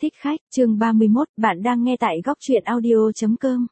Thích khách, chương 31, bạn đang nghe tại góc truyện audio.com.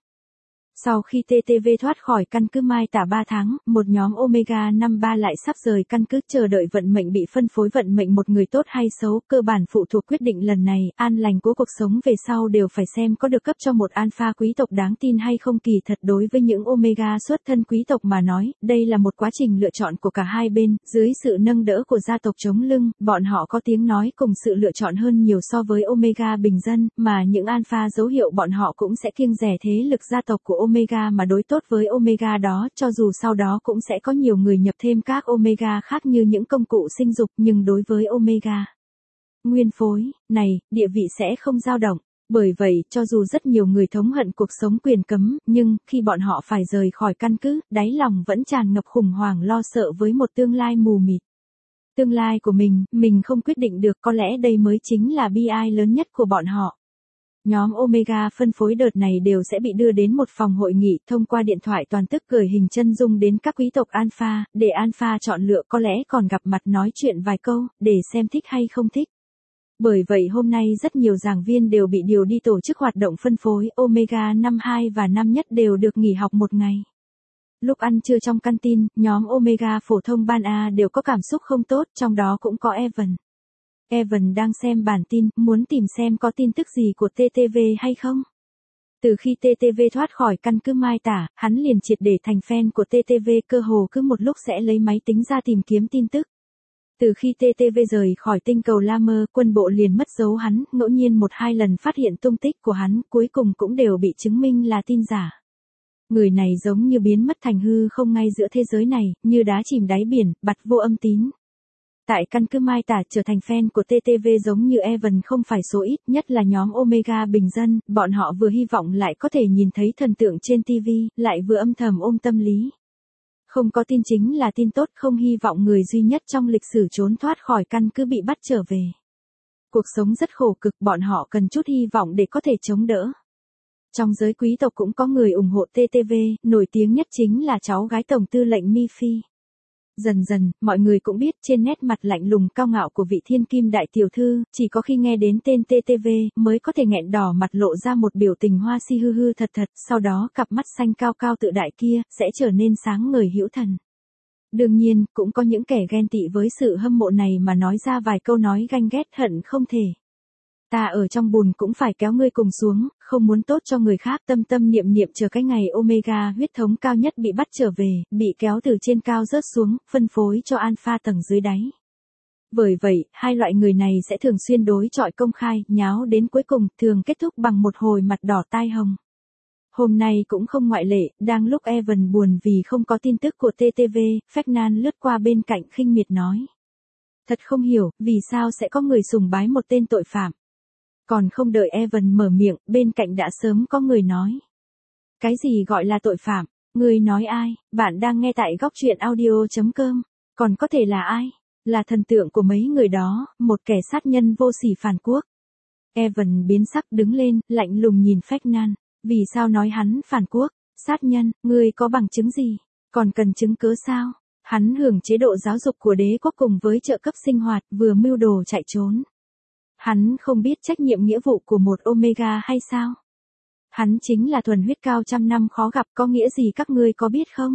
Sau khi TTV thoát khỏi căn cứ Mai Tả 3 tháng, một nhóm Omega 53 lại sắp rời căn cứ chờ đợi vận mệnh bị phân phối. Vận mệnh một người tốt hay xấu, cơ bản phụ thuộc quyết định lần này, an lành của cuộc sống về sau đều phải xem có được cấp cho một alpha quý tộc đáng tin hay không. Kỳ thật đối với những Omega xuất thân quý tộc mà nói, đây là một quá trình lựa chọn của cả hai bên, dưới sự nâng đỡ của gia tộc chống lưng, bọn họ có tiếng nói cùng sự lựa chọn hơn nhiều so với Omega bình dân, mà những alpha dấu hiệu bọn họ cũng sẽ kiêng dè thế lực gia tộc của Omega mà đối tốt với Omega đó, cho dù sau đó cũng sẽ có nhiều người nhập thêm các Omega khác như những công cụ sinh dục, nhưng đối với Omega nguyên phối này, địa vị sẽ không dao động. Bởi vậy, cho dù rất nhiều người thống hận cuộc sống quyền cấm, nhưng khi bọn họ phải rời khỏi căn cứ, đáy lòng vẫn tràn ngập khủng hoảng lo sợ với một tương lai mù mịt. Tương lai của mình không quyết định được, có lẽ đây mới chính là bi ai lớn nhất của bọn họ. Nhóm Omega phân phối đợt này đều sẽ bị đưa đến một phòng hội nghị, thông qua điện thoại toàn tức gửi hình chân dung đến các quý tộc alpha, để alpha chọn lựa, có lẽ còn gặp mặt nói chuyện vài câu, để xem thích hay không thích. Bởi vậy hôm nay rất nhiều giảng viên đều bị điều đi tổ chức hoạt động phân phối. Omega năm 2 và năm nhất đều được nghỉ học một ngày. Lúc ăn trưa trong căn tin, nhóm Omega phổ thông ban A đều có cảm xúc không tốt, trong đó cũng có Evan. Evan đang xem bản tin, muốn tìm xem có tin tức gì của TTV hay không. Từ khi TTV thoát khỏi căn cứ Mai Tả, hắn liền triệt để thành fan của TTV, cơ hồ cứ một lúc sẽ lấy máy tính ra tìm kiếm tin tức. Từ khi TTV rời khỏi tinh cầu Lammer, quân bộ liền mất dấu hắn, ngẫu nhiên 1-2 lần phát hiện tung tích của hắn, cuối cùng cũng đều bị chứng minh là tin giả. Người này giống như biến mất thành hư không ngay giữa thế giới này, như đá chìm đáy biển, bặt vô âm tín. Tại căn cứ Mai Tả, trở thành fan của TTV giống như Evan không phải số ít, nhất là nhóm Omega bình dân, bọn họ vừa hy vọng lại có thể nhìn thấy thần tượng trên TV, lại vừa âm thầm ôm tâm lý. Không có tin chính là tin tốt, không hy vọng người duy nhất trong lịch sử trốn thoát khỏi căn cứ bị bắt trở về. Cuộc sống rất khổ cực, bọn họ cần chút hy vọng để có thể chống đỡ. Trong giới quý tộc cũng có người ủng hộ TTV, nổi tiếng nhất chính là cháu gái tổng tư lệnh Miffy. Dần dần, mọi người cũng biết trên nét mặt lạnh lùng cao ngạo của vị thiên kim đại tiểu thư, chỉ có khi nghe đến tên TTV, mới có thể nghẹn đỏ mặt lộ ra một biểu tình hoa si hư hư thật thật, sau đó cặp mắt xanh cao cao tự đại kia, sẽ trở nên sáng ngời hữu thần. Đương nhiên, cũng có những kẻ ghen tị với sự hâm mộ này mà nói ra vài câu nói ganh ghét hận không thể. Ta ở trong bùn cũng phải kéo ngươi cùng xuống, không muốn tốt cho người khác, tâm tâm niệm niệm chờ cái ngày Omega huyết thống cao nhất bị bắt trở về, bị kéo từ trên cao rớt xuống, phân phối cho alpha tầng dưới đáy. Bởi vậy, hai loại người này sẽ thường xuyên đối chọi công khai, nháo đến cuối cùng, thường kết thúc bằng một hồi mặt đỏ tai hồng. Hôm nay cũng không ngoại lệ, đang lúc Evan buồn vì không có tin tức của TTV, Fernand lướt qua bên cạnh khinh miệt nói. Thật không hiểu, vì sao sẽ có người sùng bái một tên tội phạm. Còn không đợi Evan mở miệng, bên cạnh đã sớm có người nói. Cái gì gọi là tội phạm? Người nói ai? Bạn đang nghe tại góc truyện audio.com. Còn có thể là ai? Là thần tượng của mấy người đó, một kẻ sát nhân vô sỉ phản quốc. Evan biến sắc đứng lên, lạnh lùng nhìn Fernand. Vì sao nói hắn phản quốc? Sát nhân, ngươi có bằng chứng gì? Còn cần chứng cớ sao? Hắn hưởng chế độ giáo dục của đế quốc cùng với trợ cấp sinh hoạt, vừa mưu đồ chạy trốn. Hắn không biết trách nhiệm nghĩa vụ của một Omega hay sao? Hắn chính là thuần huyết cao trăm năm khó gặp, có nghĩa gì các ngươi có biết không?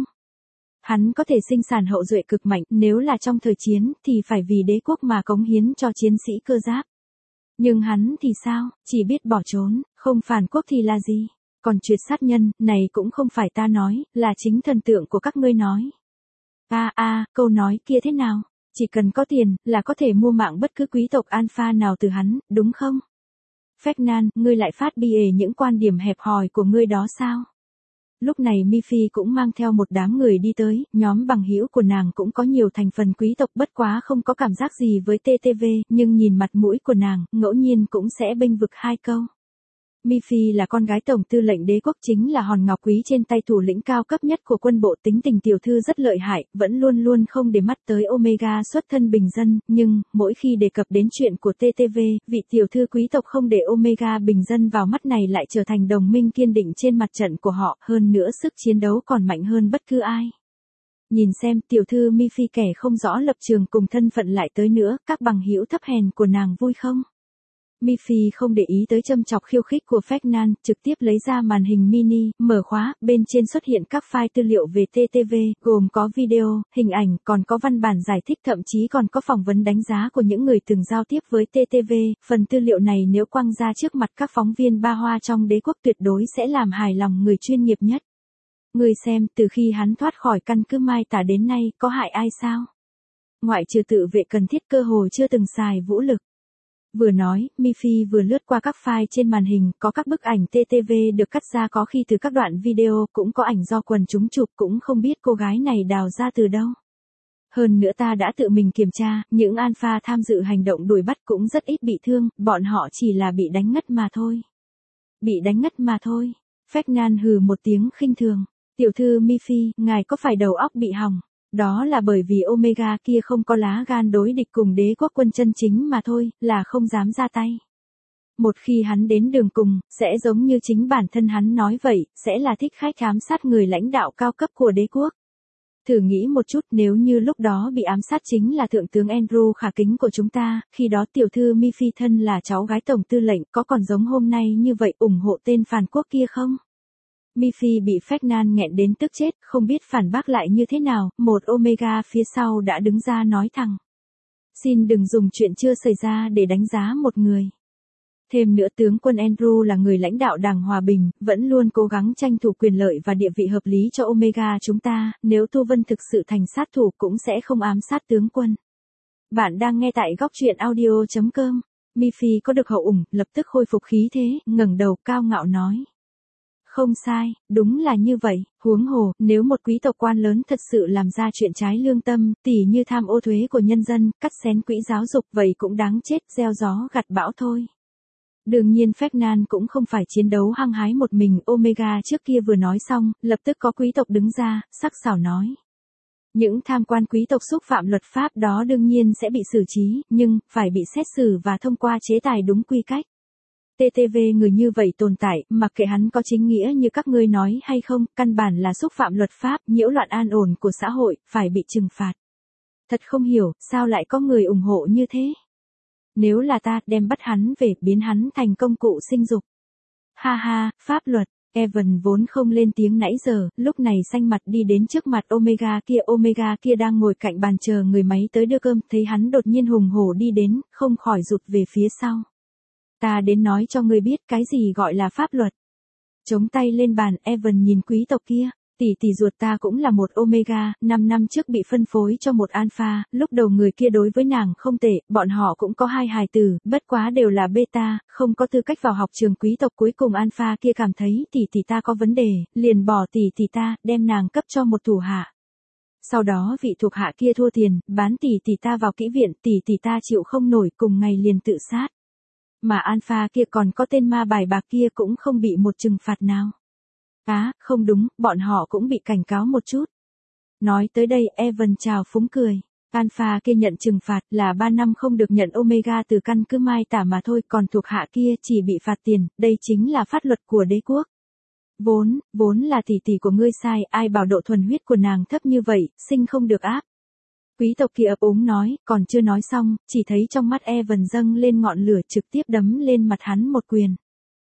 Hắn có thể sinh sản hậu duệ cực mạnh, nếu là trong thời chiến thì phải vì đế quốc mà cống hiến cho chiến sĩ cơ giáp. Nhưng hắn thì sao, chỉ biết bỏ trốn, không phản quốc thì là gì? Còn chuyện sát nhân, này cũng không phải ta nói, là chính thần tượng của các ngươi nói. Câu nói kia thế nào? Chỉ cần có tiền, là có thể mua mạng bất cứ quý tộc alpha nào từ hắn, đúng không? Fernand, ngươi lại phát bìa những quan điểm hẹp hòi của ngươi đó sao? Lúc này Miffy cũng mang theo một đám người đi tới, nhóm bằng hữu của nàng cũng có nhiều thành phần quý tộc, bất quá không có cảm giác gì với TTV, nhưng nhìn mặt mũi của nàng, ngẫu nhiên cũng sẽ bênh vực hai câu. Miffy là con gái tổng tư lệnh đế quốc, chính là hòn ngọc quý trên tay thủ lĩnh cao cấp nhất của quân bộ, tính tình tiểu thư rất lợi hại, vẫn luôn luôn không để mắt tới Omega xuất thân bình dân, nhưng, mỗi khi đề cập đến chuyện của TTV, vị tiểu thư quý tộc không để Omega bình dân vào mắt này lại trở thành đồng minh kiên định trên mặt trận của họ, hơn nữa sức chiến đấu còn mạnh hơn bất cứ ai. Nhìn xem, tiểu thư Miffy kẻ không rõ lập trường cùng thân phận lại tới nữa, các bằng hữu thấp hèn của nàng vui không? Miffy không để ý tới châm chọc khiêu khích của Fernand, trực tiếp lấy ra màn hình mini, mở khóa, bên trên xuất hiện các file tư liệu về TTV, gồm có video, hình ảnh, còn có văn bản giải thích, thậm chí còn có phỏng vấn đánh giá của những người từng giao tiếp với TTV. Phần tư liệu này nếu quăng ra trước mặt các phóng viên ba hoa trong đế quốc tuyệt đối sẽ làm hài lòng người chuyên nghiệp nhất. Người xem, từ khi hắn thoát khỏi căn cứ Mai Tả đến nay, có hại ai sao? Ngoại trừ tự vệ cần thiết, cơ hồ chưa từng xài vũ lực. Vừa nói, Miffy vừa lướt qua các file trên màn hình, có các bức ảnh TTV được cắt ra, có khi từ các đoạn video, cũng có ảnh do quần chúng chụp, cũng không biết cô gái này đào ra từ đâu. Hơn nữa ta đã tự mình kiểm tra, những alpha tham dự hành động đuổi bắt cũng rất ít bị thương, bọn họ chỉ là bị đánh ngất mà thôi. Bị đánh ngất mà thôi. Fernand hừ một tiếng khinh thường. Tiểu thư Miffy, ngài có phải đầu óc bị hỏng? Đó là bởi vì Omega kia không có lá gan đối địch cùng đế quốc quân chân chính mà thôi, là không dám ra tay. Một khi hắn đến đường cùng, sẽ giống như chính bản thân hắn nói vậy, sẽ là thích khách ám sát người lãnh đạo cao cấp của đế quốc. Thử nghĩ một chút, nếu như lúc đó bị ám sát chính là thượng tướng Andrew khả kính của chúng ta, khi đó tiểu thư Miffy thân là cháu gái tổng tư lệnh, có còn giống hôm nay như vậy ủng hộ tên phản quốc kia không? Miffy bị Fernand nghẹn đến tức chết, không biết phản bác lại như thế nào, một Omega phía sau đã đứng ra nói thẳng. Xin đừng dùng chuyện chưa xảy ra để đánh giá một người. Thêm nữa, tướng quân Andrew là người lãnh đạo Đảng Hòa Bình, vẫn luôn cố gắng tranh thủ quyền lợi và địa vị hợp lý cho Omega chúng ta, nếu Tu Vân thực sự thành sát thủ cũng sẽ không ám sát tướng quân. Bạn đang nghe tại góc truyện audio.com. Miffy có được hậu ủng, lập tức khôi phục khí thế, ngẩng đầu cao ngạo nói. Không sai, đúng là như vậy, huống hồ, nếu một quý tộc quan lớn thật sự làm ra chuyện trái lương tâm, tỉ như tham ô thuế của nhân dân, cắt xén quỹ giáo dục, vậy cũng đáng chết, gieo gió gặt bão thôi. Đương nhiên Fernand cũng không phải chiến đấu hăng hái một mình, Omega trước kia vừa nói xong, lập tức có quý tộc đứng ra, sắc sảo nói. Những tham quan quý tộc xúc phạm luật pháp đó đương nhiên sẽ bị xử trí, nhưng, phải bị xét xử và thông qua chế tài đúng quy cách. TTV người như vậy tồn tại, mặc kệ hắn có chính nghĩa như các ngươi nói hay không, căn bản là xúc phạm luật pháp, nhiễu loạn an ổn của xã hội, phải bị trừng phạt. Thật không hiểu, sao lại có người ủng hộ như thế? Nếu là ta, đem bắt hắn về, biến hắn thành công cụ sinh dục. Ha ha, pháp luật. Evan vốn không lên tiếng nãy giờ, lúc này xanh mặt đi đến trước mặt Omega kia đang ngồi cạnh bàn chờ người máy tới đưa cơm, thấy hắn đột nhiên hùng hổ đi đến, không khỏi rụt về phía sau. Ta đến nói cho ngươi biết cái gì gọi là pháp luật. Chống tay lên bàn, Evan nhìn quý tộc kia. Tỷ ruột ta cũng là một Omega, 5 năm trước bị phân phối cho một Alpha, lúc đầu người kia đối với nàng không tệ, bọn họ cũng có 2 hài tử, bất quá đều là beta, không có tư cách vào học trường quý tộc. Cuối cùng Alpha kia cảm thấy tỷ ta có vấn đề, liền bỏ tỷ ta, đem nàng cấp cho một thủ hạ. Sau đó vị thuộc hạ kia thua tiền, bán tỷ ta vào kỹ viện, tỷ ta chịu không nổi, cùng ngày liền tự sát. Mà Alpha kia còn có tên ma bài bạc kia cũng không bị một trừng phạt nào. Không đúng, bọn họ cũng bị cảnh cáo một chút. Nói tới đây, Evan chào phúng cười. Alpha kia nhận trừng phạt là 3 năm không được nhận Omega từ căn cứ Mai Tả mà thôi, còn thuộc hạ kia chỉ bị phạt tiền, đây chính là pháp luật của đế quốc. Vốn là tỷ của ngươi sai, ai bảo độ thuần huyết của nàng thấp như vậy, sinh không được áp. Quý tộc kia ấp úng nói, còn chưa nói xong, chỉ thấy trong mắt Evan dâng lên ngọn lửa, trực tiếp đấm lên mặt hắn một quyền.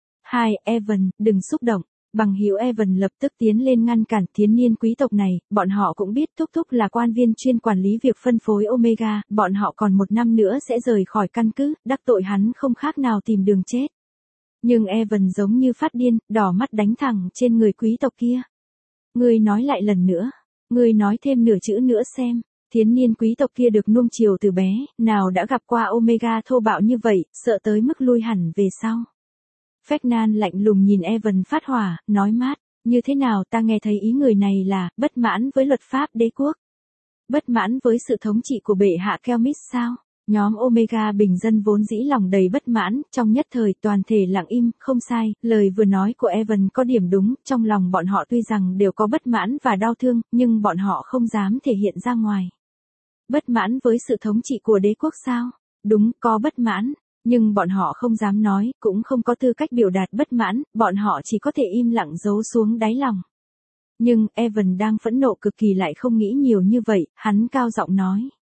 Evan, đừng xúc động. Bằng hữu Evan lập tức tiến lên ngăn cản thiếu niên quý tộc này, bọn họ cũng biết thúc là quan viên chuyên quản lý việc phân phối Omega, bọn họ còn 1 năm nữa sẽ rời khỏi căn cứ, đắc tội hắn không khác nào tìm đường chết. Nhưng Evan giống như phát điên, đỏ mắt đánh thẳng trên người quý tộc kia. Ngươi nói lại lần nữa, ngươi nói thêm nửa chữ nữa xem. Thiếu niên quý tộc kia được nuông chiều từ bé, nào đã gặp qua Omega thô bạo như vậy, sợ tới mức lui hẳn về sau. Fernand lạnh lùng nhìn Evan phát hỏa, nói mát, như thế nào, ta nghe thấy ý người này là, bất mãn với luật pháp đế quốc. Bất mãn với sự thống trị của bệ hạ Kelmis sao? Nhóm Omega bình dân vốn dĩ lòng đầy bất mãn, trong nhất thời toàn thể lặng im, không sai, lời vừa nói của Evan có điểm đúng, trong lòng bọn họ tuy rằng đều có bất mãn và đau thương, nhưng bọn họ không dám thể hiện ra ngoài. Bất mãn với sự thống trị của đế quốc sao? Đúng, có bất mãn. Nhưng bọn họ không dám nói, cũng không có tư cách biểu đạt bất mãn, bọn họ chỉ có thể im lặng giấu xuống đáy lòng. Nhưng, Evan đang phẫn nộ cực kỳ lại không nghĩ nhiều như vậy, hắn cao giọng nói.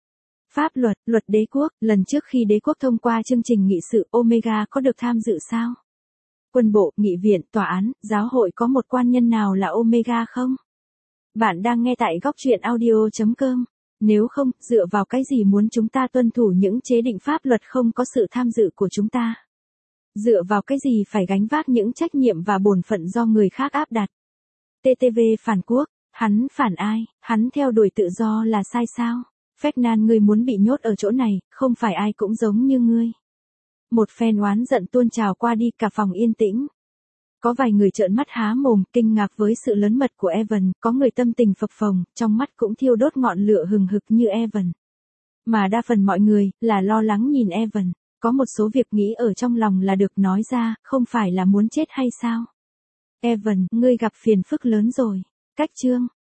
Pháp luật, luật đế quốc, lần trước khi đế quốc thông qua chương trình nghị sự Omega có được tham dự sao? Quân bộ, nghị viện, tòa án, giáo hội có một quan nhân nào là Omega không? Bạn đang nghe tại góc truyện audio.com. Nếu không, dựa vào cái gì muốn chúng ta tuân thủ những chế định pháp luật không có sự tham dự của chúng ta? Dựa vào cái gì phải gánh vác những trách nhiệm và bổn phận do người khác áp đặt? TTV phản quốc, hắn phản ai, hắn theo đuổi tự do là sai sao? Ferdinand, ngươi muốn bị nhốt ở chỗ này, không phải ai cũng giống như ngươi. Một phen oán giận tuôn trào qua đi, cả phòng yên tĩnh. Có vài người trợn mắt há mồm, kinh ngạc với sự lớn mật của Evan, có người tâm tình phập phồng, trong mắt cũng thiêu đốt ngọn lửa hừng hực như Evan. Mà đa phần mọi người, là lo lắng nhìn Evan, có một số việc nghĩ ở trong lòng là được nói ra, không phải là muốn chết hay sao? Evan, ngươi gặp phiền phức lớn rồi. Cách chương.